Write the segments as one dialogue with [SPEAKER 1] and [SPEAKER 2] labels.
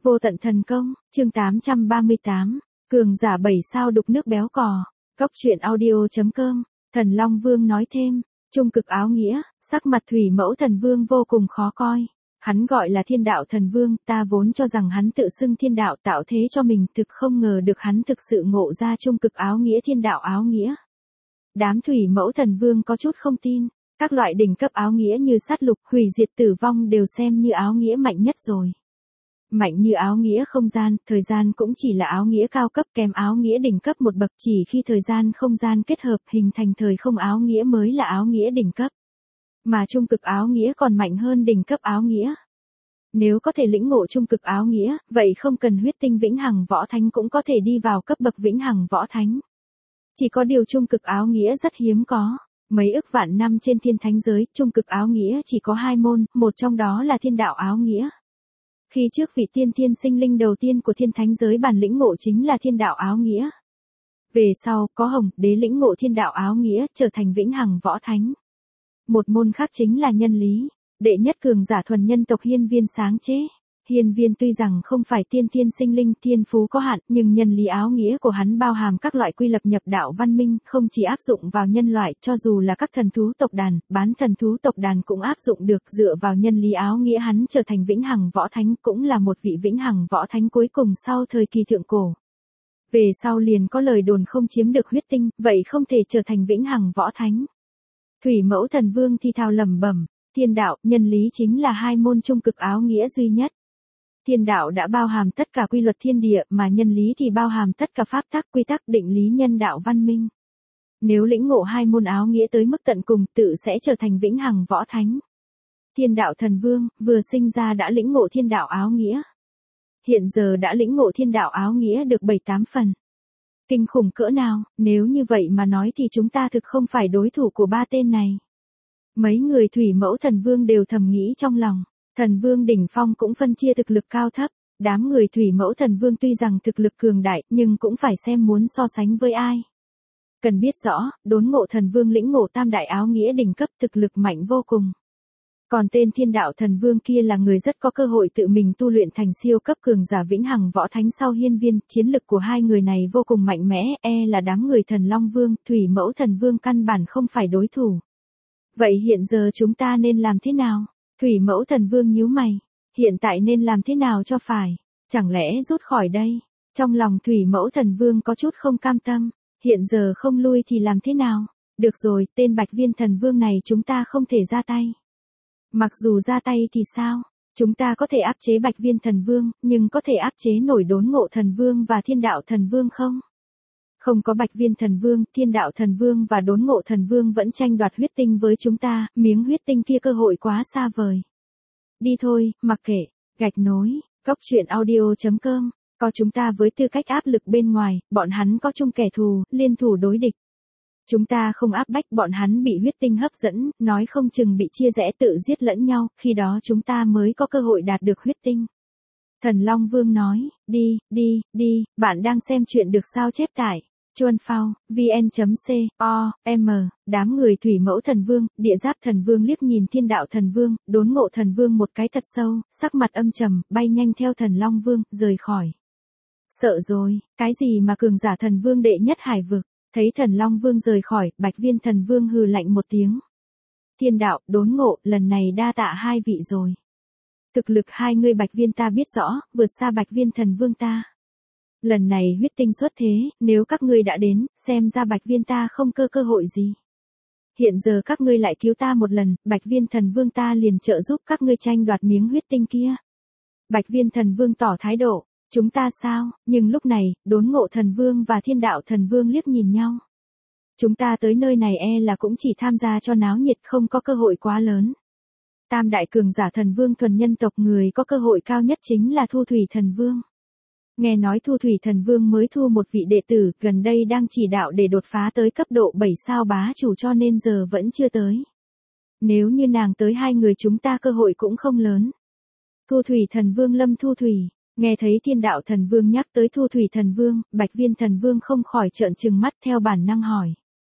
[SPEAKER 1] Vô tận thần công, chương 838, cường giả 7 sao đục nước béo cò. Cóc truyện audio.com, Thần Long Vương nói thêm, trung cực áo nghĩa, sắc mặt Thủy Mẫu Thần Vương vô cùng khó coi. Hắn gọi là Thiên Đạo Thần Vương, ta vốn cho rằng hắn tự xưng Thiên Đạo tạo thế cho mình, thực không ngờ được hắn thực sự ngộ ra trung cực áo nghĩa Thiên Đạo áo nghĩa. Đám Thủy Mẫu Thần Vương có chút không tin, các loại đỉnh cấp áo nghĩa như sát lục, hủy diệt tử vong đều xem như áo nghĩa mạnh nhất rồi. Mạnh như áo nghĩa không gian, thời gian cũng chỉ là áo nghĩa cao cấp kèm áo nghĩa đỉnh cấp một bậc, chỉ khi thời gian không gian kết hợp hình thành thời không áo nghĩa mới là áo nghĩa đỉnh cấp. Mà trung cực áo nghĩa còn mạnh hơn đỉnh cấp áo nghĩa. Nếu có thể lĩnh ngộ trung cực áo nghĩa, vậy không cần huyết tinh vĩnh hằng võ thánh cũng có thể đi vào cấp bậc vĩnh hằng võ thánh. Chỉ có điều trung cực áo nghĩa rất hiếm có. Mấy ức vạn năm trên thiên thánh giới, trung cực áo nghĩa chỉ có 2 môn, một trong đó là Thiên Đạo áo nghĩa. Khi trước vị thiên sinh linh đầu tiên của thiên thánh giới bản lĩnh ngộ chính là Thiên Đạo áo nghĩa. Về sau, có Hồng Đế lĩnh ngộ Thiên Đạo áo nghĩa, trở thành vĩnh hằng võ thánh. Một môn khác chính là nhân lý, đệ nhất cường giả thuần nhân tộc Hiên Viên sáng chế. Hiên Viên tuy rằng không phải thiên sinh linh, thiên phú có hạn, nhưng nhân lý áo nghĩa của hắn bao hàm các loại quy lập nhập đạo văn minh, không chỉ áp dụng vào nhân loại, cho dù là các thần thú tộc đàn, bán thần thú tộc đàn cũng áp dụng được. Dựa vào nhân lý áo nghĩa hắn trở thành vĩnh hằng võ thánh, cũng là một vị vĩnh hằng võ thánh cuối cùng sau thời kỳ thượng cổ. Về sau liền có lời đồn không chiếm được huyết tinh, vậy không thể trở thành vĩnh hằng võ thánh. Thủy Mẫu Thần Vương thi thào lẩm bẩm, Thiên Đạo, nhân lý chính là 2 môn trung cực áo nghĩa duy nhất. Thiên Đạo đã bao hàm tất cả quy luật thiên địa, mà nhân lý thì bao hàm tất cả pháp tắc, quy tắc, định lý nhân đạo văn minh. Nếu lĩnh ngộ 2 môn áo nghĩa tới mức tận cùng, tự sẽ trở thành vĩnh hằng võ thánh. Thiên Đạo Thần Vương vừa sinh ra đã lĩnh ngộ Thiên Đạo áo nghĩa. Hiện giờ đã lĩnh ngộ Thiên Đạo áo nghĩa được 7-8 phần. Kinh khủng cỡ nào, nếu như vậy mà nói thì chúng ta thực không phải đối thủ của 3 tên này. Mấy người Thủy Mẫu Thần Vương đều thầm nghĩ trong lòng. Thần Vương đỉnh phong cũng phân chia thực lực cao thấp, đám người Thủy Mẫu Thần Vương tuy rằng thực lực cường đại, nhưng cũng phải xem muốn so sánh với ai. Cần biết rõ, Đốn Ngộ Thần Vương lĩnh ngộ tam đại áo nghĩa đỉnh cấp, thực lực mạnh vô cùng. Còn tên Thiên Đạo Thần Vương kia là người rất có cơ hội tự mình tu luyện thành siêu cấp cường giả vĩnh hằng võ thánh sau Hiên Viên, chiến lực của hai người này vô cùng mạnh mẽ, là đám người Thần Long Vương, Thủy Mẫu Thần Vương căn bản không phải đối thủ. Vậy hiện giờ chúng ta nên làm thế nào? Thủy Mẫu Thần Vương nhíu mày, hiện tại nên làm thế nào cho phải? Chẳng lẽ rút khỏi đây? Trong lòng Thủy Mẫu Thần Vương có chút không cam tâm, hiện giờ không lui thì làm thế nào? Được rồi, tên Bạch Viên Thần Vương này chúng ta không thể ra tay. Mặc dù ra tay thì sao? Chúng ta có thể áp chế Bạch Viên Thần Vương, nhưng có thể áp chế nổi Đốn Ngộ Thần Vương và Thiên Đạo Thần Vương không? Không có Bạch Viên Thần Vương, Thiên Đạo Thần Vương và Đốn Ngộ Thần Vương vẫn tranh đoạt huyết tinh với chúng ta, miếng huyết tinh kia cơ hội quá xa vời. Đi thôi, mặc kệ, gạch nối, cóc truyện audio.com, có chúng ta với tư cách áp lực bên ngoài, bọn hắn có chung kẻ thù, liên thủ đối địch. Chúng ta không áp bách bọn hắn bị huyết tinh hấp dẫn, nói không chừng bị chia rẽ tự giết lẫn nhau, khi đó chúng ta mới có cơ hội đạt được huyết tinh. Thần Long Vương nói, đi, bạn đang xem chuyện được sao chép tải. Chuan Phao, vn.com, đám người Thủy Mẫu Thần Vương, Địa Giáp Thần Vương liếc nhìn Thiên Đạo Thần Vương, Đốn Ngộ Thần Vương một cái thật sâu, sắc mặt âm trầm, bay nhanh theo Thần Long Vương, rời khỏi. Sợ rồi, cái gì mà cường giả Thần Vương đệ nhất hải vực, thấy Thần Long Vương rời khỏi, Bạch Viên Thần Vương hừ lạnh một tiếng. Thiên Đạo, Đốn Ngộ, lần này đa tạ hai vị rồi. Thực lực hai người Bạch Viên ta biết rõ, vượt xa Bạch Viên Thần Vương ta. Lần này huyết tinh xuất thế, nếu các ngươi đã đến, xem ra Bạch Viên ta không cơ hội gì. Hiện giờ các ngươi lại cứu ta một lần, Bạch Viên Thần Vương ta liền trợ giúp các ngươi tranh đoạt miếng huyết tinh kia. Bạch Viên Thần Vương tỏ thái độ, chúng ta sao? Nhưng lúc này, Đốn Ngộ Thần Vương và Thiên Đạo Thần Vương liếc nhìn nhau. Chúng ta tới nơi này là cũng chỉ tham gia cho náo nhiệt, không có cơ hội quá lớn. Tam đại cường giả Thần Vương thuần nhân tộc, người có cơ hội cao nhất chính là Thu Thủy Thần Vương. Nghe nói Thu Thủy Thần Vương mới thu một vị đệ tử, gần đây đang chỉ đạo để đột phá tới cấp độ 7 sao bá chủ cho nên giờ vẫn chưa tới. Nếu như nàng tới hai người chúng ta cơ hội cũng không lớn. Thu Thủy Thần Vương Lâm Thu Thủy, nghe thấy Thiên Đạo Thần Vương nhắc tới Thu Thủy Thần Vương, Bạch Viên Thần Vương không khỏi trợn trừng mắt theo bản năng hỏi.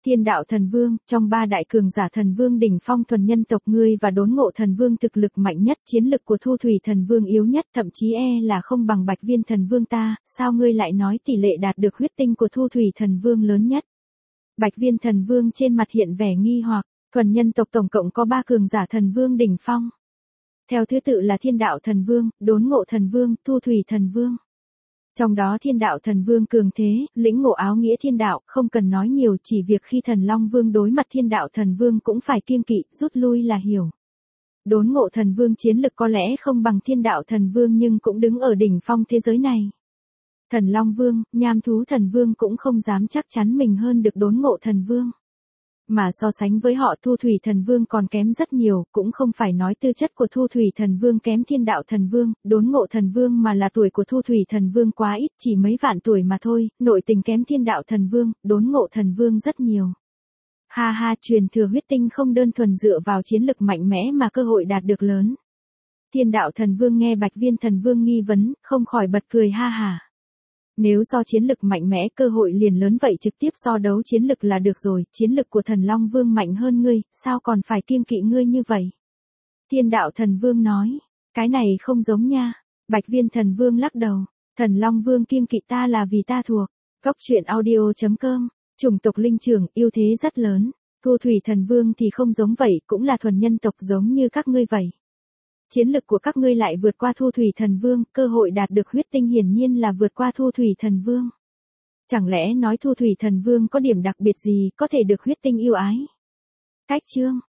[SPEAKER 1] Thiên đạo thần vương, trong ba đại cường giả thần vương đỉnh phong thuần nhân tộc ngươi và đốn ngộ thần vương thực lực mạnh nhất, chiến lực của thu thủy thần vương yếu nhất, thậm chí là không bằng bạch viên thần vương ta, sao ngươi lại nói tỷ lệ đạt được huyết tinh của thu thủy thần vương lớn nhất? Bạch viên thần vương trên mặt hiện vẻ nghi hoặc, thuần nhân tộc tổng cộng có 3 cường giả thần vương đỉnh phong. Theo thứ tự là thiên đạo thần vương, đốn ngộ thần vương, thu thủy thần vương. Trong đó thiên đạo thần vương cường thế, lĩnh ngộ áo nghĩa thiên đạo, không cần nói nhiều, chỉ việc khi thần Long Vương đối mặt thiên đạo thần vương cũng phải kiêng kỵ, rút lui là hiểu. Đốn ngộ thần vương chiến lực có lẽ không bằng thiên đạo thần vương nhưng cũng đứng ở đỉnh phong thế giới này. Thần Long Vương, nham thú thần vương cũng không dám chắc chắn mình hơn được đốn ngộ thần vương. Mà so sánh với họ thu thủy thần vương còn kém rất nhiều, cũng không phải nói tư chất của thu thủy thần vương kém thiên đạo thần vương, đốn ngộ thần vương mà là tuổi của thu thủy thần vương quá ít, chỉ mấy vạn tuổi mà thôi, nội tình kém thiên đạo thần vương, đốn ngộ thần vương rất nhiều. Ha ha, truyền thừa huyết tinh không đơn thuần dựa vào chiến lực mạnh mẽ mà cơ hội đạt được lớn. Thiên đạo thần vương nghe bạch viên thần vương nghi vấn, không khỏi bật cười ha hả. Nếu so chiến lực mạnh mẽ cơ hội liền lớn vậy trực tiếp so đấu chiến lực là được rồi, chiến lực của thần Long Vương mạnh hơn ngươi, sao còn phải kiêng kỵ ngươi như vậy? Thiên đạo thần vương nói, cái này không giống nha. Bạch viên thần vương lắc đầu, thần Long Vương kiêng kỵ ta là vì ta thuộc. Cốc truyện audio.com, chủng tộc linh trưởng, ưu thế rất lớn. Thu thủy thần vương thì không giống vậy, cũng là thuần nhân tộc giống như các ngươi vậy. Chiến lực của các ngươi lại vượt qua thu thủy thần vương, cơ hội đạt được huyết tinh hiển nhiên là vượt qua thu thủy thần vương. Chẳng lẽ nói thu thủy thần vương có điểm đặc biệt gì có thể được huyết tinh yêu ái? Cách chương